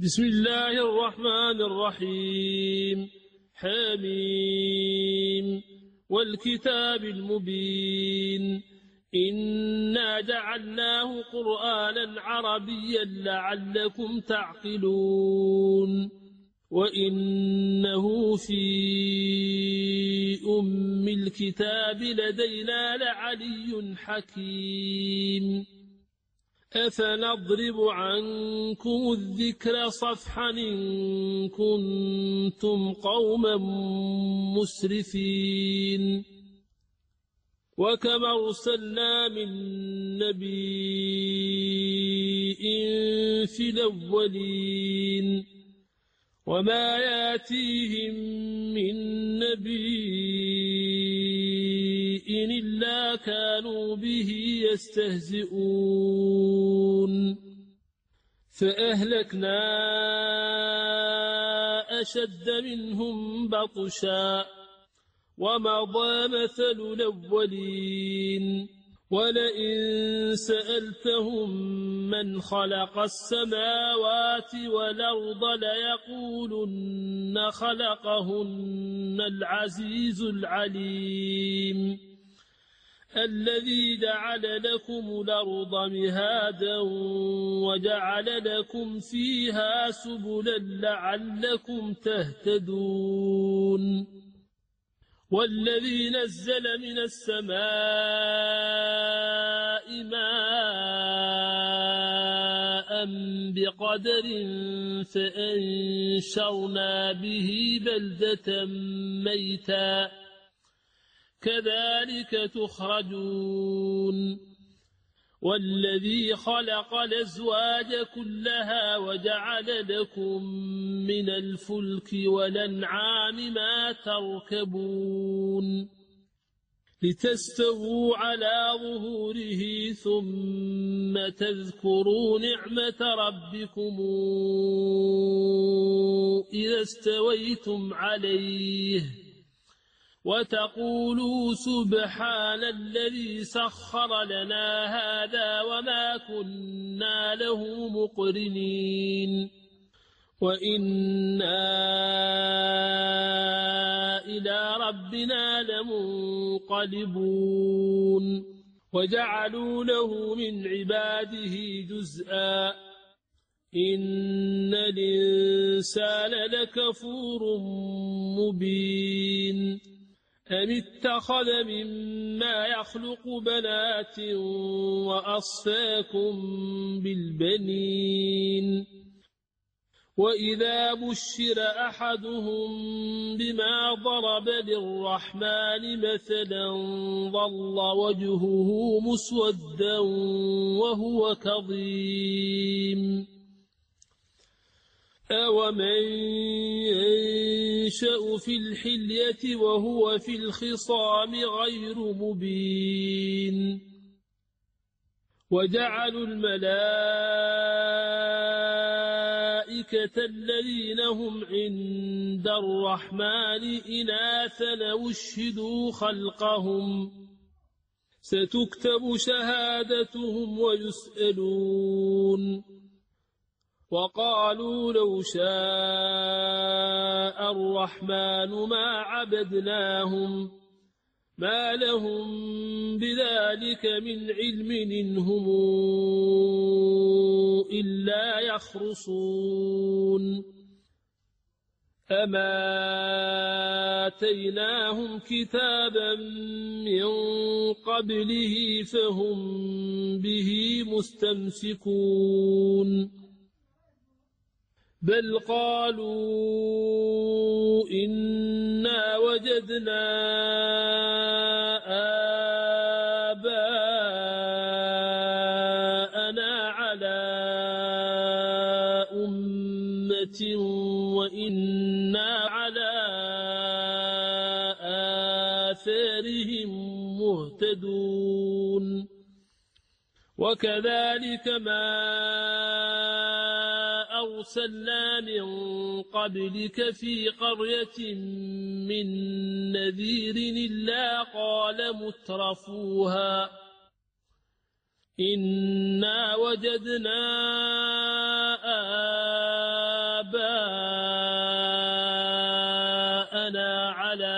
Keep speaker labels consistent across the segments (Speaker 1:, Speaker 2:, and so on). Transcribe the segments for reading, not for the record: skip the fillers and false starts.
Speaker 1: بسم الله الرحمن الرحيم. حميم والكتاب المبين إنا جعلناه قرآنا عربيا لعلكم تعقلون وإنه في أم الكتاب لدينا لعلي حكيم أفنضرب عنكم الذكر صفحا إن كنتم قوما مسرفين وكما أرسلنا من نبي في الأولين وما ياتيهم من نبي إلا كانوا به يستهزئون فأهلكنا أشد منهم بطشا ومضى مثل الأولين ولئن سألتهم من خلق السماوات والأرض ليقولن خلقهن العزيز العليم الذي جعل لكم الأرض مهادا وجعل لكم فيها سبلا لعلكم تهتدون والذي نزل من السماء ماء بقدر فأنشرنا به بلدة ميتا كذلك تخرجون والذي خلق الأزواج كلها وجعل لكم من الفلك والأنعام ما تركبون لتستووا على ظهوره ثم تذكروا نعمة ربكم إذا استويتم عليه وتقولوا سبحان الذي سخر لنا هذا وما كنا له مقرنين وإنا إلى ربنا لمنقلبون وجعلوا له من عباده جزءا إن الإنسان لكفور مبين أم اتخذ مما يخلق بنات وأصفاكم بالبنين وإذا بشر أحدهم بما ضرب للرحمن مثلا ظل وجهه مسودا وهو كظيم أومن ينشأ في الحلية وهو في الخصام غير مبين وجعلوا الملائكة الذين هم عند الرحمن إناثا واشهدوا خلقهم ستكتب شهادتهم ويسألون وقالوا لو شاء الرحمن ما عبدناهم ما لهم بذلك من علم إن هم إلا يخرصون أما آتيناهم كتابا من قبله فهم به مستمسكون بل قالوا إنا وجدنا آباءنا على أمة وإنا على آثارهم مهتدون وكذلك ما أرسلنا من قبلك في قرية من نذير إلا قال مترفوها إنا وجدنا إننا على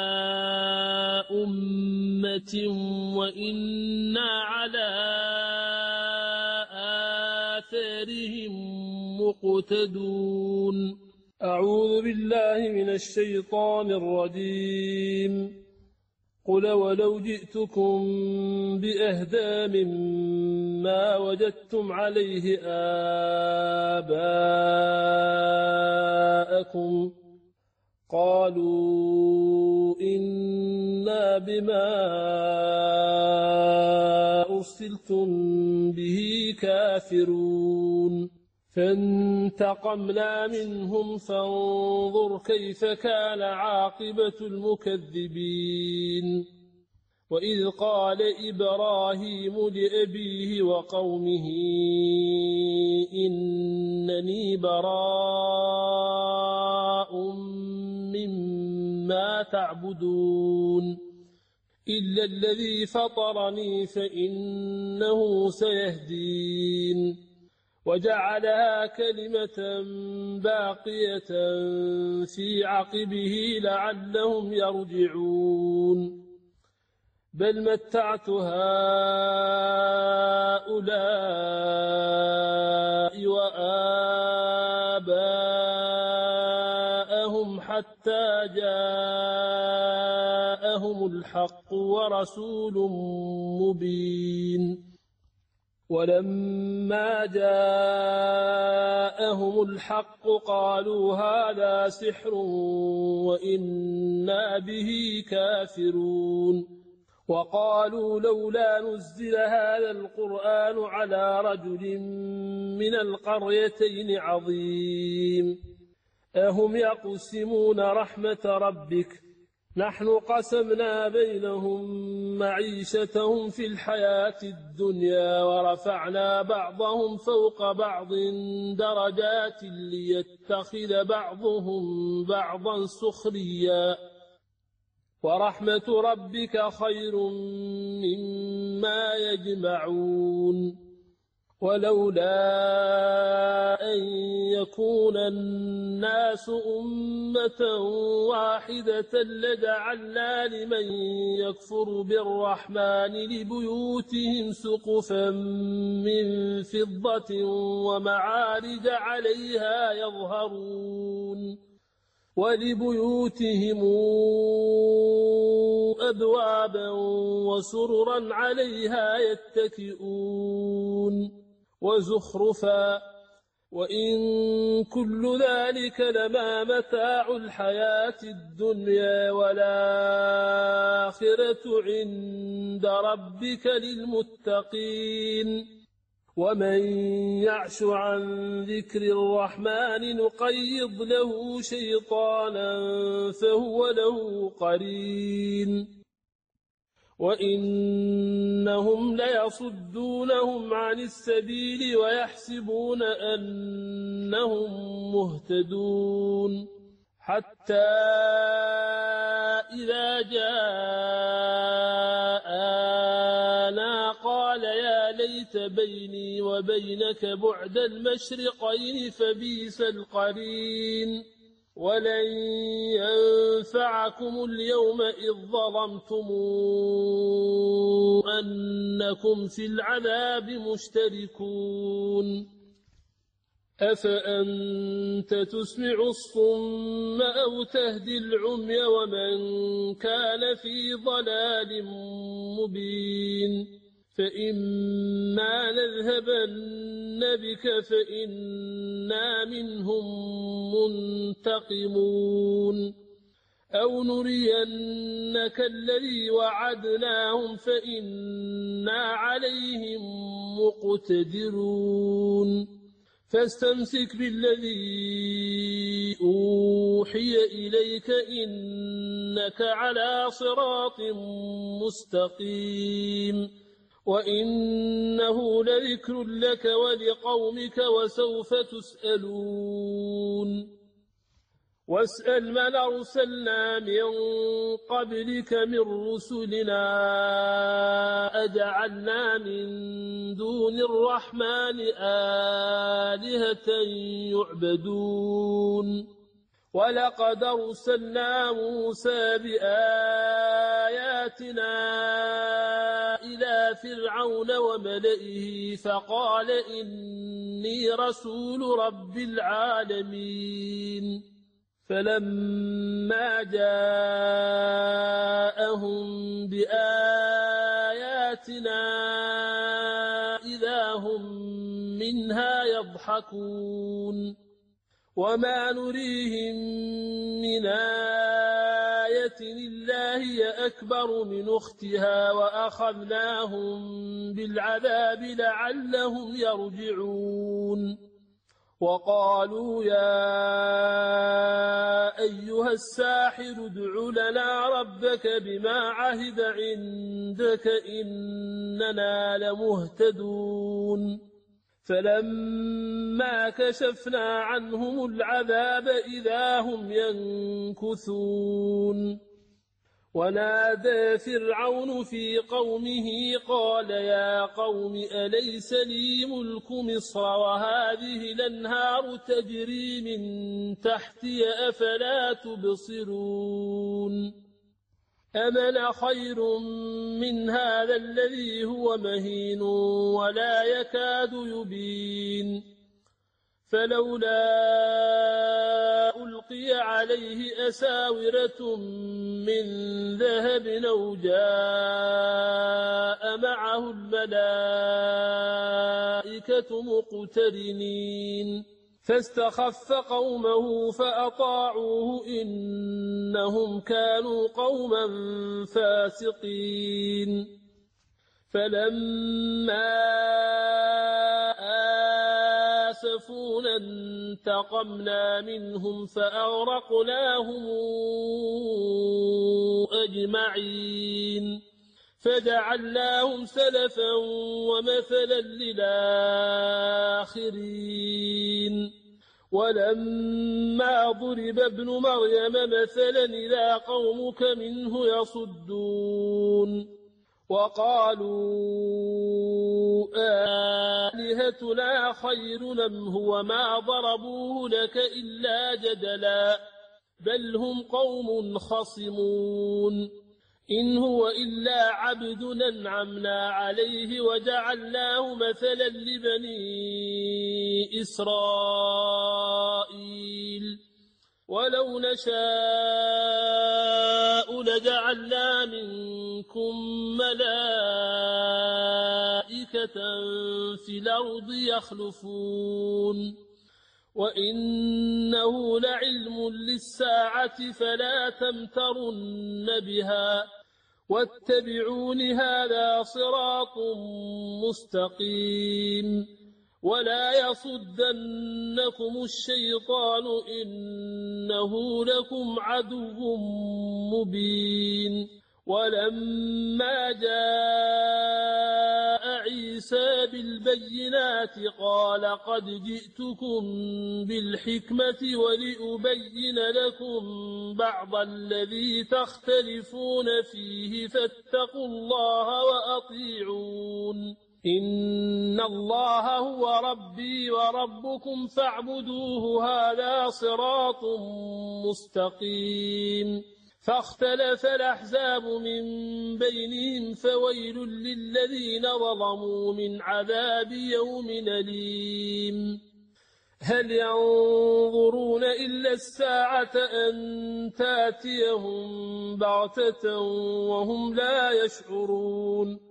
Speaker 1: أمة وإنا على آثارهم مقتدون. أعوذ بالله من الشيطان الرجيم. قل ولو جئتكم بأهدى مما وجدتم عليه آباءكم قالوا إنا بما أرسلتم به كافرون. فانتقمنا منهم فانظر كيف كان عاقبة المكذبين. وإذ قال إبراهيم لأبيه وقومه إنني براء مما تعبدون إلا الذي فطرني فإنه سيهدين. وجعلها كلمة باقية في عقبه لعلهم يرجعون. بل متعت هؤلاء وآباءهم حتى جاءهم الحق ورسول مبين. ولما جاءهم الحق قالوا هذا سحر وإنا به كافرون. وقالوا لولا نزل هذا القرآن على رجل من القريتين عظيم. أهم يقسمون رحمة ربك نحن قسمنا بينهم معيشتهم في الحياة الدنيا ورفعنا بعضهم فوق بعض درجات ليتخذ بعضهم بعضا سخريا ورحمة ربك خير مما يجمعون. ولولا أن يكون الناس أمة واحدة لجعلنا لمن يكفر بالرحمن لبيوتهم سقفا من فضة ومعارج عليها يظهرون ولبيوتهم أبوابا وسررا عليها يتكئون وزخرفا وإن كل ذلك لما متاع الحياة الدنيا والآخرة عند ربك للمتقين. ومن يعش عن ذكر الرحمن نقيض له شيطانا فهو له قرين. وإنهم ليصدونهم عن السبيل ويحسبون أنهم مهتدون حتى إذا جاءنا قال يا ليت بيني وبينك بعد المشرقين فبئس القرين. ولن ينفعكم اليوم إذ ظلمتم أنكم في العذاب مشتركون. أفأنت تسمع الصم أو تهدي العمي ومن كان في ضلال مبين. فإما نذهبن بك فإنا منهم منتقمون أو نرينك الذي وعدناهم فإنا عليهم مقتدرون. فاستمسك بالذي أوحي إليك إنك على صراط مستقيم. وإنه لذكر لك ولقومك وسوف تسألون. واسأل من أرسلنا من قبلك من رسلنا أجعلنا من دون الرحمن آلهة يعبدون ولقد أرسلنا موسى بآياتنا إلى فرعون وملئه فقال إني رسول رب العالمين فلما جاءهم بآياتنا إذا هم منها يضحكون وما نريهم من آية إلا هي أكبر من أختها وأخذناهم بالعذاب لعلهم يرجعون وقالوا يا أيها الساحر ادع لنا ربك بما عهد عندك إننا لمهتدون فلما كشفنا عنهم العذاب إذا هم ينكثون ونادى فرعون في قومه قال يا قوم أليس لي ملك مصر وهذه الأنهار تجري من تحتي أفلا تبصرون أمن خير من هذا الذي هو مهين ولا يكاد يبين فلولا ألقي عليه أساورة من ذهب أو جاء معه الملائكة مقترنين فاستخف قومه فأطاعوه إنهم كانوا قوما فاسقين فلما آسفونا انتقمنا منهم فأغرقناهم أجمعين فجعلناهم سلفا ومثلا للآخرين ولما ضرب ابن مريم مثلا إذا قومك منه يصدون وقالوا آلهتنا خير أم هو ما ضربوه لك إلا جدلا بل هم قوم خصمون إن هو إلا عبد أنعمنا عليه وجعلناه مثلا لبني إسرائيل ولو نشاء لجعلنا منكم ملائكة في الأرض يخلفون وإنه لعلم للساعة فلا تمترن بها واتبعون هذا صراط مستقيم ولا يصدنكم الشيطان إنه لكم عدو مبين ولما جاء عيسى بالبينات قال قد جئتكم بالحكمة ولأبين لكم بعض الذي تختلفون فيه فاتقوا الله وأطيعون إن الله هو ربي وربكم فاعبدوه هذا صراط مستقيم فاختلف الأحزاب من بينهم فويل للذين ظلموا من عذاب يوم أليم هل ينظرون إلا الساعة أن تأتيهم بغتة وهم لا يشعرون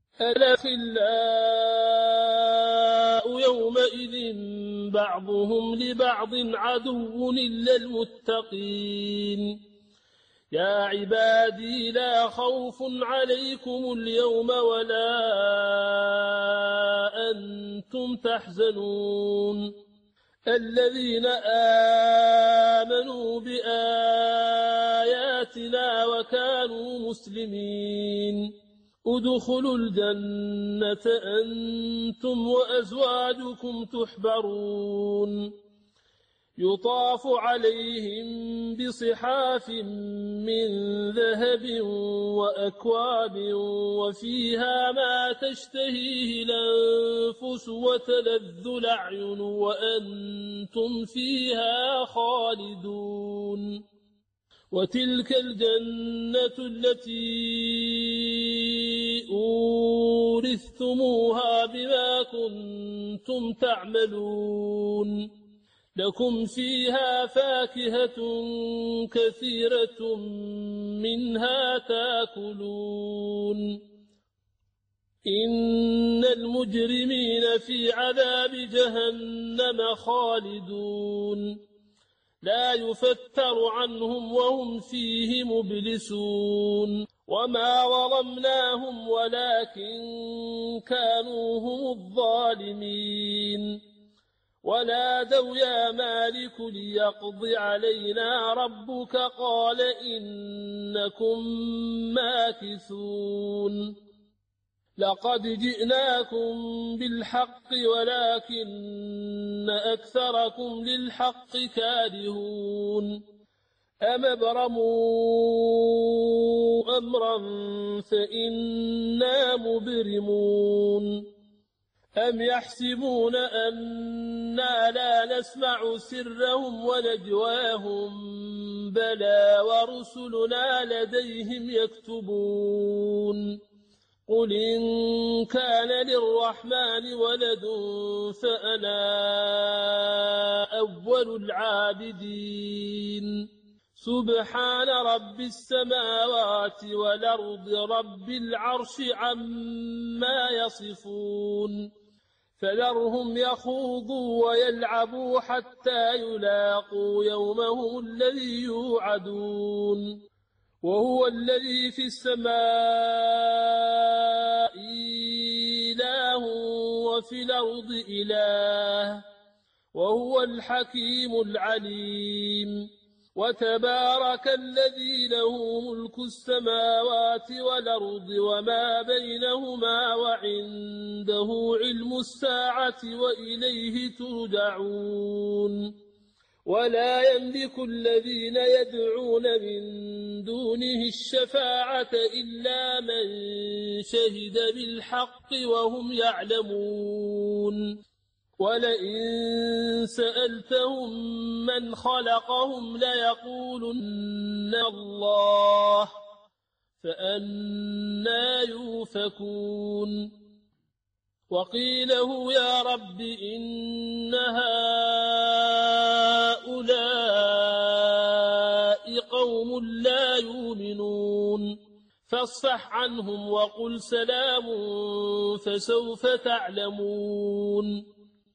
Speaker 1: الأخلاء يومئذ بعضهم لبعض عدو إلا المتقين يا عبادي لا خوف عليكم اليوم ولا أنتم تحزنون الذين آمنوا بآياتنا وكانوا مسلمين ادخلوا الجنة أنتم وأزواجكم تحبرون يطاف عليهم بصحاف من ذهب وأكواب وفيها ما تشتهيه الأنفس وتلذ الأعين وأنتم فيها خالدون وتلك الجنة التي أورثتموها بما كنتم تعملون لكم فيها فاكهة كثيرة منها تاكلون إن المجرمين في عذاب جهنم خالدون لا يفتر عنهم وهم فيه مبلسون وما ظلمناهم ولكن كانوا هم الظالمين ونادوا يا مالك ليقض علينا ربك قال إنكم ماكثون لقد جئناكم بالحق ولكن أكثركم للحق كارهون أم ابرموا أمرا فإنا مبرمون أم يحسبون أنا لا نسمع سرهم ونجواهم بلى ورسلنا لديهم يكتبون قل إن كان للرحمن ولد فأنا أول العابدين سبحان رب السماوات والأرض رب العرش عما يصفون فذرهم يخوضوا ويلعبوا حتى يلاقوا يومهم الذي يوعدون وهو الذي في السماء إله وفي الأرض إله وهو الحكيم العليم وتبارك الذي له ملك السماوات والأرض وما بينهما وعنده علم الساعة وإليه ترجعون ولا يملك الذين يدعون من دونه الشفاعة إلا من شهد بالحق وهم يعلمون ولئن سألتهم من خلقهم ليقولن الله فأنى يؤفكون وقيله يا رب إن هؤلاء قوم لا يؤمنون فاصفح عنهم وقل سلام فسوف تعلمون